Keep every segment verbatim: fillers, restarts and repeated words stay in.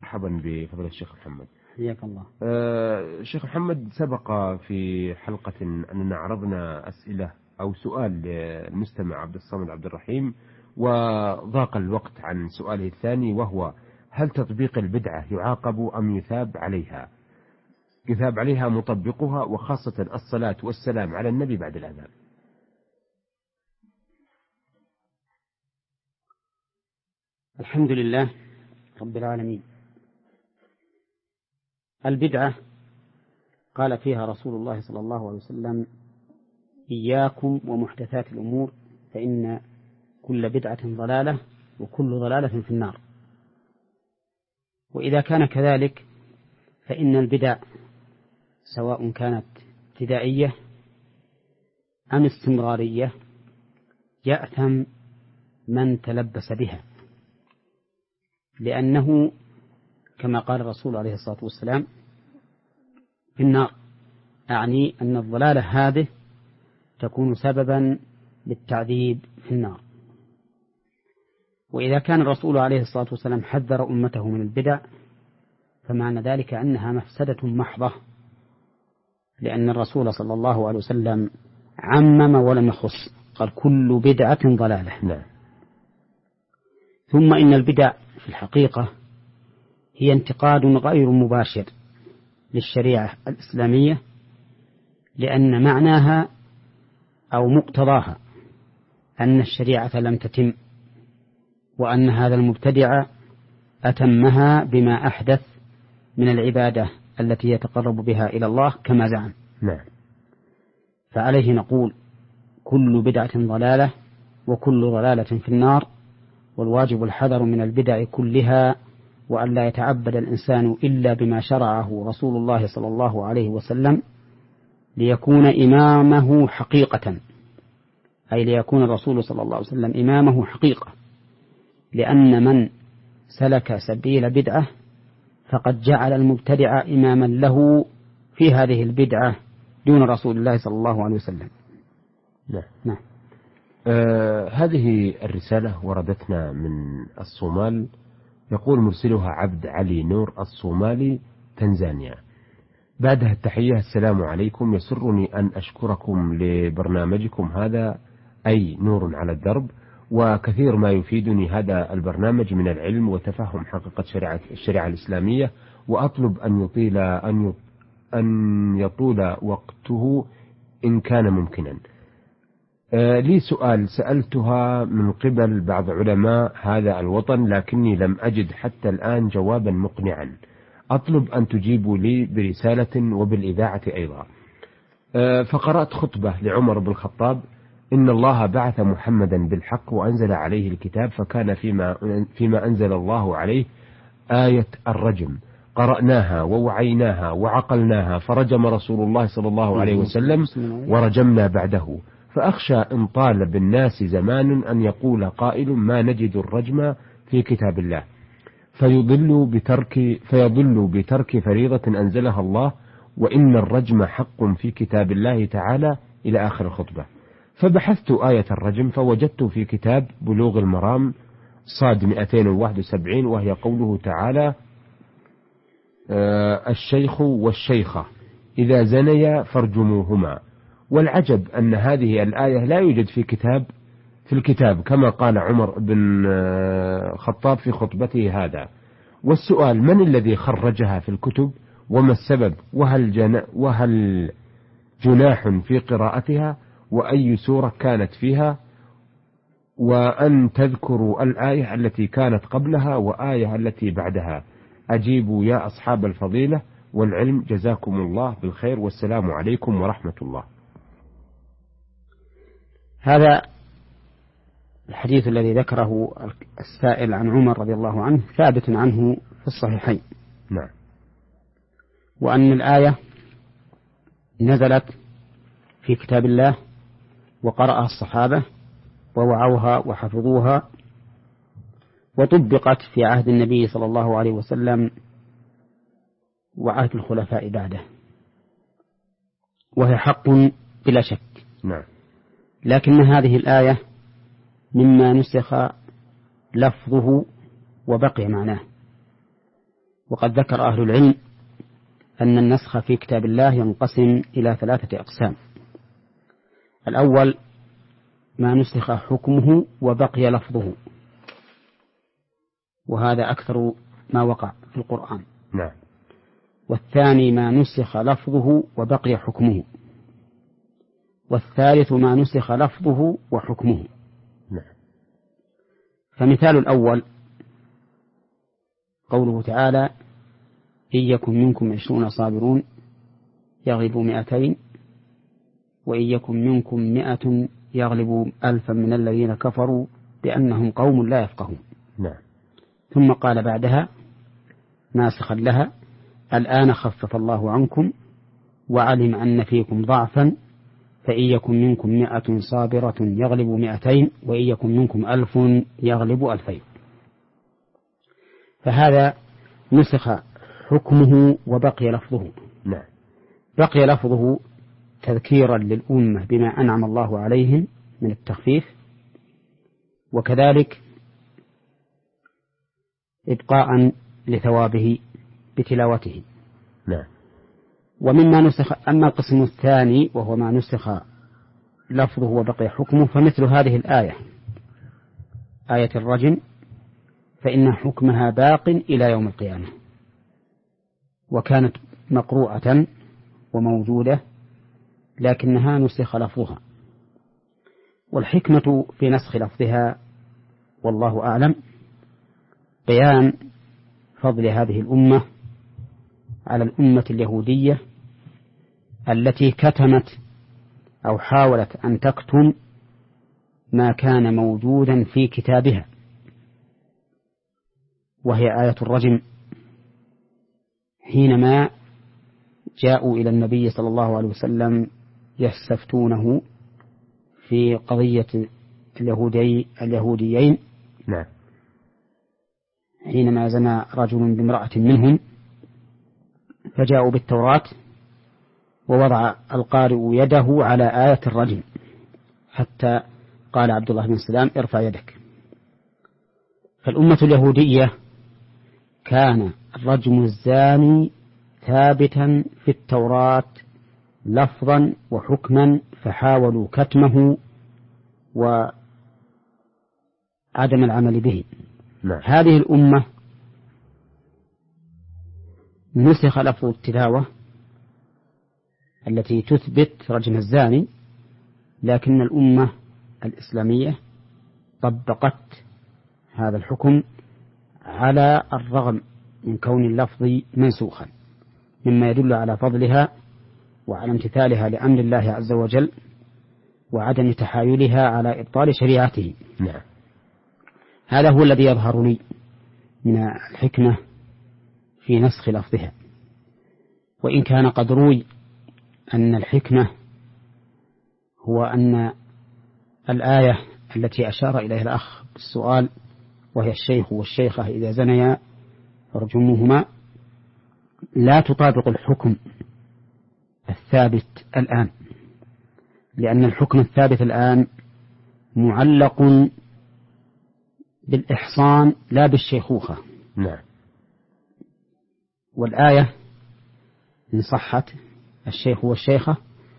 مرحبا بفضل الشيخ محمد. حياك الله. آه شيخ محمد، سبق في حلقة أننا عرضنا أسئلة أو سؤال للمستمع عبد الصمد عبد الرحيم، وضاق الوقت عن سؤاله الثاني، وهو: هل تطبيق البدعة يعاقب أم يثاب عليها؟ يثاب عليها مطبقها، وخاصة الصلاة والسلام على النبي بعد الأذان. الحمد لله رب العالمين. البدعة قال فيها رسول الله صلى الله عليه وسلم: إياكم ومحدثات الأمور فإن كل بدعة ضلالة وكل ضلالة في النار. وإذا كان كذلك فإن البدع سواء كانت ابتدائية أم استمرارية يأثم من تلبس بها، لأنه كما قال الرسول عليه الصلاة والسلام في النار، أعني أن الضلالة هذه تكون سببا للتعذيب في النار. وإذا كان الرسول عليه الصلاة والسلام حذر أمته من البدع فمعنى ذلك أنها مفسدة محضة، لأن الرسول صلى الله عليه وسلم عمم ولم يخص، قال: كل بدعة ضلالة. لا. ثم إن البدع في الحقيقة هي انتقاد غير مباشر للشريعة الإسلامية، لأن معناها أو مقتضاها أن الشريعة لم تتم، وأن هذا المبتدع أتمها بما أحدث من العبادة التي يتقرب بها إلى الله كما زعم. نعم. فعليه نقول: كل بدعة ضلالة وكل ضلالة في النار، والواجب الحذر من البدع كلها، وأن لا يتعبد الإنسان إلا بما شرعه رسول الله صلى الله عليه وسلم ليكون إمامه حقيقة، أي ليكون الرسول صلى الله عليه وسلم إمامه حقيقة، لأن من سلك سبيل بدعة فقد جعل المبتدع إماما له في هذه البدعة دون رسول الله صلى الله عليه وسلم. نعم. نعم. آه هذه الرسالة وردتنا من الصومال، يقول مرسلها عبد علي نور الصومالي، تنزانيا. بعدها التحية: السلام عليكم، يسرني أن أشكركم لبرنامجكم هذا، أي نور على الدرب، وكثير ما يفيدني هذا البرنامج من العلم وتفهم حقيقة شريعة الشريعة الإسلامية، وأطلب أن يطيل أن أن يطول وقته إن كان ممكنا. آه لي سؤال سألتها من قبل بعض علماء هذا الوطن، لكني لم أجد حتى الآن جوابا مقنعا، أطلب أن تجيبوا لي برسالة وبالإذاعة أيضا. آه فقرأت خطبة لعمر بن الخطاب: إن الله بعث محمدا بالحق وأنزل عليه الكتاب، فكان فيما, فيما أنزل الله عليه آية الرجم، قرأناها ووعيناها وعقلناها، فرجم رسول الله صلى الله عليه وسلم ورجمنا بعده، فأخشى إن طال بالناس زمان أن يقول قائل: ما نجد الرجم في كتاب الله، فيضل بترك, فيضل بترك فريضة أنزلها الله، وإن الرجم حق في كتاب الله تعالى، إلى آخر الخطبة. فبحثت آية الرجم فوجدت في كتاب بلوغ المرام صاد مئتين وواحد وسبعين، وهي قوله تعالى: آه الشيخ والشيخة إذا زنيا فارجموهما. والعجب أن هذه الآية لا يوجد في كتاب في الكتاب كما قال عمر بن خطاب في خطبته هذا. والسؤال: من الذي خرجها في الكتب، وما السبب، وهل, جنا وهل جناح في قراءتها، وأي سورة كانت فيها، وأن تذكروا الآية التي كانت قبلها وآية التي بعدها. أجيبوا يا أصحاب الفضيلة والعلم، جزاكم الله بالخير، والسلام عليكم ورحمة الله. هذا الحديث الذي ذكره السائل عن عمر رضي الله عنه ثابت عنه في الصحيحين. نعم. وأن الآية نزلت في كتاب الله وقرأها الصحابة ووعوها وحفظوها، وطبقت في عهد النبي صلى الله عليه وسلم وعهد الخلفاء بعده، وهي حق بلا شك. نعم. لكن هذه الآية مما نسخ لفظه وبقي معناه، وقد ذكر أهل العلم أن النسخ في كتاب الله ينقسم إلى ثلاثة أقسام. الأول ما نسخ حكمه وبقي لفظه، وهذا أكثر ما وقع في القرآن. نعم. والثاني ما نسخ لفظه وبقي حكمه، والثالث ما نسخ لفظه وحكمه. نعم. فمثال الأول قوله تعالى: إن يكن منكم عشرون صابرون يغلبوا مئتين وإن يكن منكم مئة يغلبوا ألفا من الذين كفروا بأنهم قوم لا يفقهون. نعم. ثم قال بعدها ناسخا لها: الآن خفف الله عنكم وعلم أن فيكم ضعفا فإن يكن منكم مئة صابرة يغلبوا مئتين وإن يكن منكم ألف يغلبوا ألفين. فهذا نسخ حكمه وبقي لفظه. نعم. بقي لفظه تذكيرا للأمة بما أنعم الله عليهم من التخفيف، وكذلك إبقاء لثوابه بتلاوته. نعم. ومما نسخ. أما القسم الثاني وهو ما نسخ لفظه وبقي حكمه، فمثل هذه الآية آية الرجم، فإن حكمها باق إلى يوم القيامة، وكانت مقروءة وموجودة لكنها نسخ لفظها. والحكمة في نسخ لفظها والله أعلم بيان فضل هذه الأمة على الأمة اليهودية التي كتمت أو حاولت أن تكتم ما كان موجودا في كتابها، وهي آية الرجم. حينما جاءوا إلى النبي صلى الله عليه وسلم يستفتونه في قضية اليهودي اليهوديين، نعم. حينما زنى رجل بامرأة منهم، فجاءوا بالتوراة ووضع القارئ يده على آية الرجم حتى قال عبد الله بن سلام: ارفع يدك. فالأمة اليهودية كان رجم الزاني ثابتا في التوراة لفظا وحكما، فحاولوا كتمه وعدم العمل به. نعم. هذه الأمة نسخ لفظ التلاوة التي تثبت رجم الزاني، لكن الأمة الإسلامية طبقت هذا الحكم على الرغم من كون اللفظ منسوخا، مما يدل على فضلها وعلى امتثالها لأمر الله عز وجل وعدم تحايلها على إبطال شريعته. نعم. هذا هو الذي يظهر لي من الحكمة في نسخ لفظها. وإن كان قد روي أن الحكمة هو أن الآية التي أشار إليها الأخ بالسؤال، وهي الشيخ والشيخة إذا زنيا فرجموهما، لا تطابق الحكم الثابت الآن، لأن الحكم الثابت الآن معلق بالإحصان لا بالشيخوخة. نعم. والآية إن صحت الشيخ والشيخة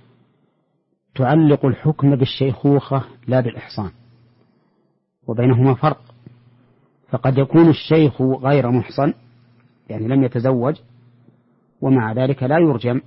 تعلق الحكم بالشيخوخة لا بالإحصان، وبينهما فرق. فقد يكون الشيخ غير محصن، يعني لم يتزوج، ومع ذلك لا يرجم،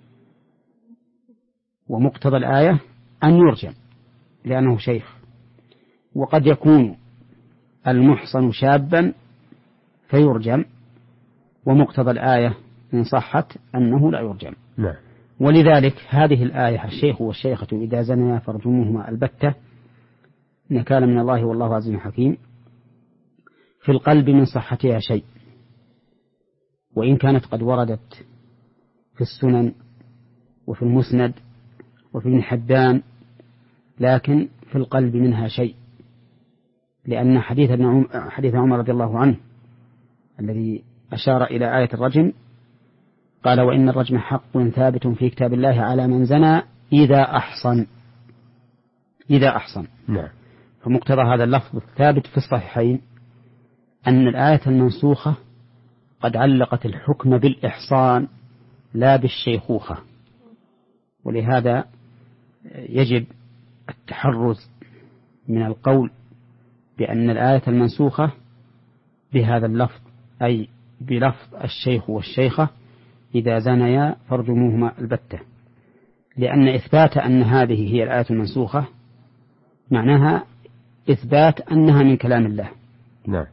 ومقتضى الآية أن يرجم لأنه شيخ. وقد يكون المحصن شابا فيرجم، ومقتضى الآية إن صحت أنه لا يرجم. نعم. ولذلك هذه الآية الشيخ والشيخة إذا زنيا فرجموهما البتة نكال من الله والله عزيز حكيم، في القلب من صحتها شيء، وإن كانت قد وردت في السنن وفي المسند وفي ابن حبان، لكن في القلب منها شيء، لأن حديث ابن عمر, حديث عمر رضي الله عنه الذي أشار إلى آية الرجم قال: وإن الرجم حق ثابت في كتاب الله على من زنى إذا أحصن. إذا أحصن. نعم. فمقتضى هذا اللفظ الثابت في الصحيحين أن الآية المنسوخة قد علقت الحكم بالإحصان لا بالشيخوخة، ولهذا يجب التحرز من القول بأن الآية المنسوخة بهذا اللفظ، أي بلفظ الشيخ والشيخة إذا زنيا فارجموهما البتة، لأن إثبات أن هذه هي الآية المنسوخة معناها إثبات أنها من كلام الله. نعم.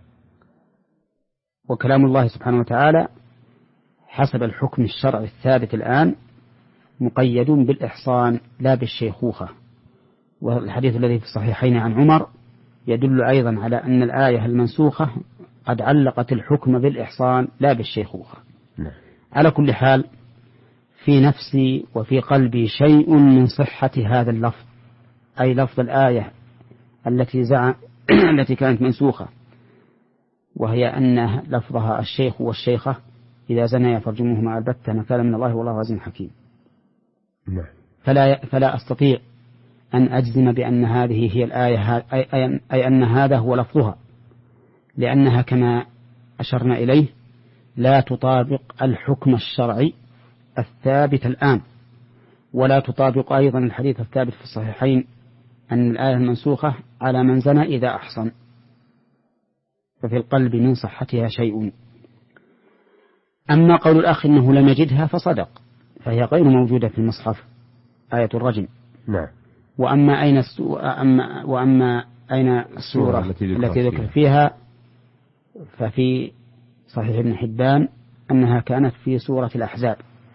وكلام الله سبحانه وتعالى حسب الحكم الشرعي الثابت الآن مقيد بالإحصان لا بالشيخوخة. والحديث الذي في الصحيحين عن عمر يدل أيضا على أن الآية المنسوخة قد علقت الحكم بالإحصان لا بالشيخوخة. نعم. على كل حال في نفسي وفي قلبي شيء من صحة هذا اللفظ، أي لفظ الآية التي زعم التي كانت منسوخة، وهي أن لفظها الشيخ والشيخة إذا زنيا فارجموهما البتة نكالا من الله والله عزيز حكيم. نعم. فلا فلا أستطيع أن أجزم بأن هذه هي الآية، أي, أي أن هذا هو لفظها، لأنها كما أشرنا إليه لا تطابق الحكم الشرعي الثابت الآن، ولا تطابق أيضا الحديث الثابت في الصحيحين أن الآية المنسوخة على من زنى إذا أحصن، ففي القلب من صحتها شيء. أما قول الأخ إنه لم يجدها فصدق، فهي غير موجودة في المصحف آية الرجم. نعم. وأما أين أما وأما أين السورة التي ذكر فيها ففي صحيح ابن حبان أنها كانت في سورة الأحزاب،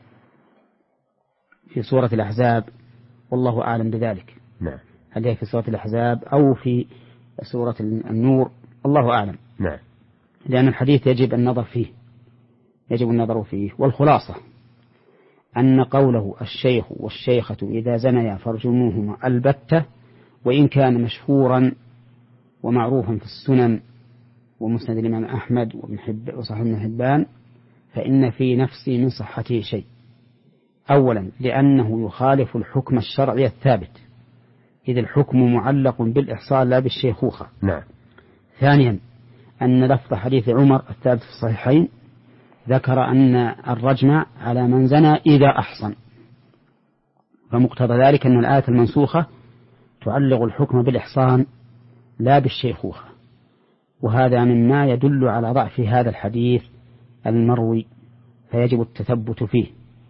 في سورة الأحزاب والله أعلم بذلك. نعم. هل هي في سورة الأحزاب أو في سورة النور الله أعلم. نعم. لأن الحديث يجب النظر فيه يجب النظر فيه والخلاصة أن قوله الشيخ والشيخة إذا زنيا فارجموهما البتة، وإن كان مشهورا ومعروفا في السنن ومسند الإمام أحمد وابن حب وصحيح ابن حبان، فإن في نفسي من صحته شيء. أولا لأنه يخالف الحكم الشرعي الثابت، إذ الحكم معلق بالإحصان لا بالشيخوخة. نعم. ثانيا أن لفظ حديث عمر الثابت في الصحيحين ذكر أن الرجم على من زنى إذا أحصن، فمقتضى ذلك أن الآية المنسوخة تعلق الحكم بالإحصان لا بالشيخوخة، وهذا مما يدل على ضعف هذا الحديث المروي، فيجب التثبت فيه.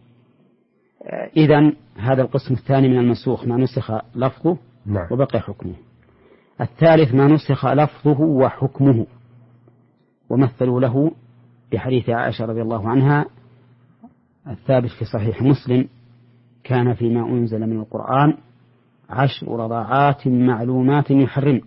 إذن هذا القسم الثاني من المنسوخ ما نسخ لفظه نعم. وبقي حكمه. الثالث ما نسخ لفظه وحكمه، ومثلوا له بحديث عائشة رضي الله عنها الثابت في صحيح مسلم: كان فيما أنزل من القرآن عشر رضاعات معلومات يحرم.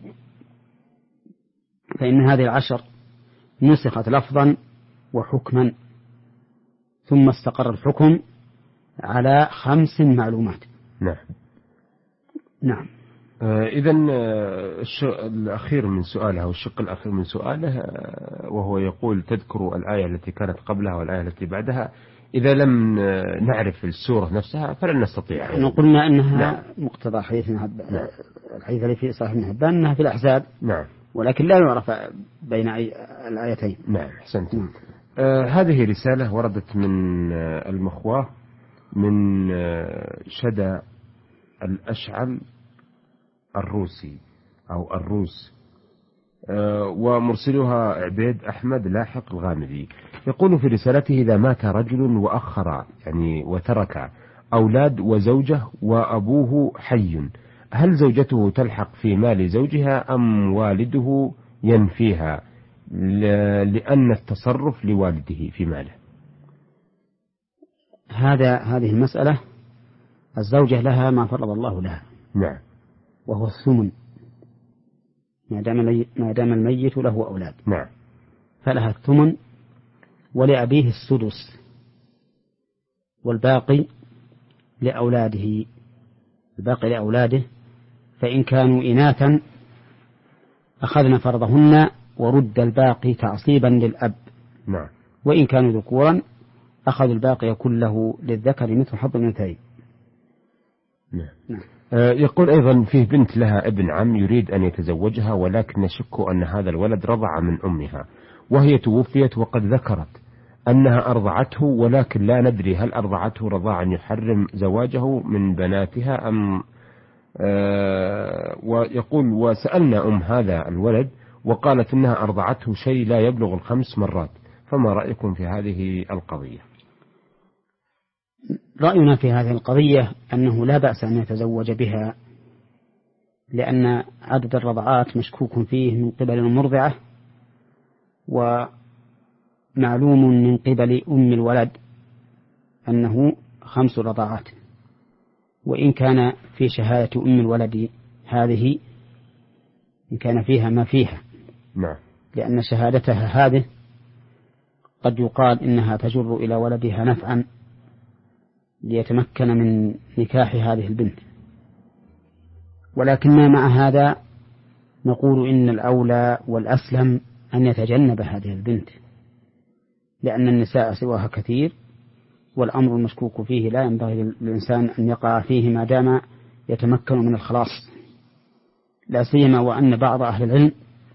فإن هذه العشر نسخت لفظا وحكما، ثم استقر الحكم على خمس معلومات. نعم. نعم. آه إذن آه الأخير من سؤاله أو الشق الأخير من سؤاله آه وهو يقول: تذكر الآية التي كانت قبلها والآية التي بعدها، إذا لم آه نعرف السورة نفسها فلن نستطيع. نحن قلنا أنها نعم. مقتضى حديث نعم. الحديث الذي في صحيح ابن حبان أنها في الأحزاب. نعم. ولكن لا يعرف بين الآيتين. نعم. أحسنت. آه هذه رسالة وردت من آه المخواه من آه شدى الأشعل الروسي أو الروس، أه ومرسلها عبيد أحمد لاحق الغامدي. يقول في رسالته: إذا مات رجل وأخر يعني وترك أولاد وزوجة وأبوه حي، هل زوجته تلحق في مال زوجها أم والده ينفيها لأن التصرف لوالده في ماله؟ هذا هذه المسألة الزوجة لها ما فرض الله لها. نعم. وهو الثمن ما دام ما دام الميت له أولاد. نعم. فلها الثمن، ولأبيه السدس، والباقي لأولاده الباقي لأولاده فإن كانوا إناثا أخذنا فرضهن ورد الباقي تعصيبا للأب. نعم. وإن كانوا ذكورا أخذوا الباقي كله للذكر مثل حظ الأنثيين. نعم. نعم. يقول أيضا: فيه بنت لها ابن عم يريد أن يتزوجها، ولكن نشك أن هذا الولد رضع من أمها وهي توفيت وقد ذكرت أنها أرضعته ولكن لا ندري هل أرضعته رضاعا يحرم زواجه من بناتها أم آه ويقول وسألنا أم هذا الولد وقالت إنها أرضعته شيء لا يبلغ الخمس مرات، فما رأيكم في هذه القضية؟ رأينا في هذه القضية أنه لا بأس أن يتزوج بها، لأن عدد الرضعات مشكوك فيه من قبل المرضعة، ومعلوم من قبل أم الولد أنه خمس رضعات، وإن كان في شهادة أم الولد هذه إن كان فيها ما فيها، نعم. لأن شهادتها هذه قد يقال إنها تجر إلى ولدها نفعا ليتمكن من نكاح هذه البنت، ولكننا مع هذا نقول إن الأولى والأسلم أن يتجنب هذه البنت، لأن النساء سواها كثير، والأمر المشكوك فيه لا ينبغي للإنسان أن يقع فيه ما دام يتمكن من الخلاص، لا سيما وأن بعض أهل العلم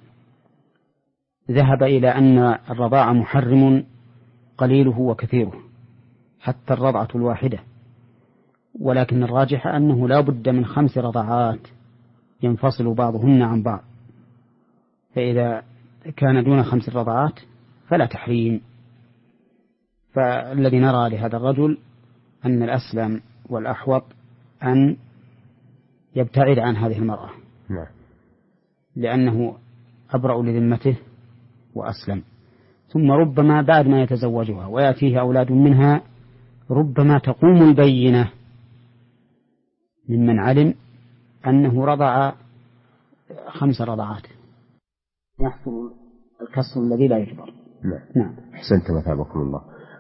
ذهب إلى أن الرضاعة محرم قليله وكثيره حتى الرضعة الواحدة، ولكن الراجح أنه لا بد من خمس رضعات ينفصل بعضهن عن بعض، فإذا كان دون خمس رضعات فلا تحريم. فالذي نرى لهذا الرجل أن الأسلم والأحوط أن يبتعد عن هذه المرأة، نعم. لأنه أبرأ لذمته وأسلم. ثم ربما بعد ما يتزوجها ويأتيه أولاد منها ربما تقوم البينة ممن علم أنه رضع خمس رضعات، يحصل الكسر الذي لا يجبر. نعم. نعم. أحسنت مثابكم الله.